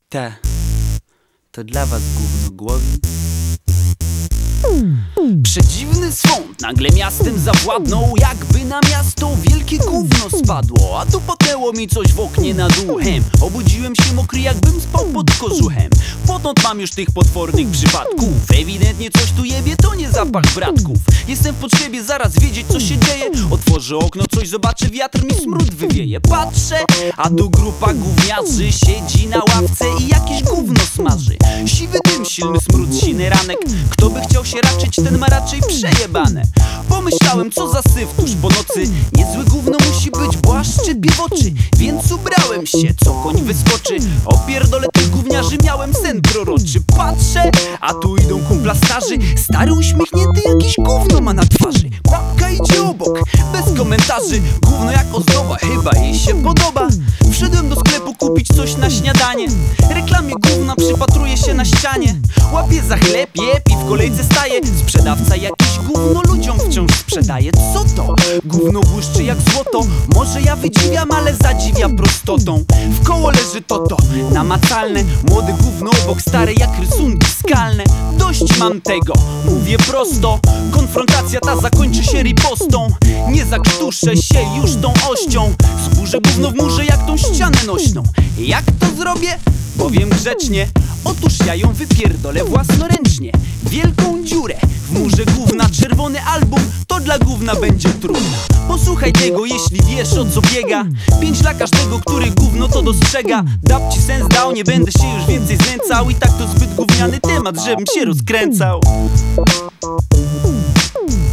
Te, to dla was gówno głowi. Przedziwny swąd nagle miastem zawładnął, jakby na miasto wielkie gówno spadło. A tu potęło mi coś w oknie nad uchem. Obudziłem się mokry, jakbym spał pod kożuchem. Potąd mam już tych potwornych przypadków. Ewidentnie coś tu jebie, to nie zapach bratków. Jestem w potrzebie zaraz wiedzieć, co się dzieje. Otworzę okno, coś zobaczę, wiatr mi smród wywieje. Patrzę, a tu grupa gówniarzy siedzi na ławce i jakieś gówno smaży. Siwy dym, silny smród, siny ranek. Kto by chciał się raczyć, ten ma raczej przejebane. Pomyślałem, co za syf tuż po nocy. Niezłe gówno musi być, bo aż szczypie w oczy. Więc ubrałem się, co koń wyskoczy. Opierdolę tych gówniarzy, miałem sen proroczy. Patrzę, a tu idą kumpla starzy. Stary uśmiechnięty, jakiś gówno ma na twarzy. Babka idzie obok, bez komentarzy. Gówno jak ozdoba, chyba jej się podoba. Wszedłem do sklepu kupić coś na śniadanie. Reklamie gówna przypatruję się na ścianie. Łapię za chleb, jeb i w kolejce staje. Sprzedawca jakieś gówno ludziom wciąż sprzedaje. Co to? Gówno błyszczy jak złoto. Może ja wydziwiam, ale zadziwia prostotą. W koło leży to namacalne. Młode gówno obok, stare jak rysunki skalne. Dość mam tego, mówię prosto. Konfrontacja ta zakończy się ripostą. Nie zakrztuszę się już tą ością. Zburzę gówno w murze jak tą ścianę nośną. Jak to zrobię? Powiem grzecznie. Otóż ja ją wypierdolę własnoręcznie. Wielką dziurę w murze gówna. Czerwony album to dla gówna będzie trudna. Posłuchaj tego, jeśli wiesz, o co biega. 5 dla każdego, który gówno to dostrzega. Dab ci sens dał, nie będę się już więcej znęcał. I tak to zbyt gówniany temat, żebym się rozkręcał.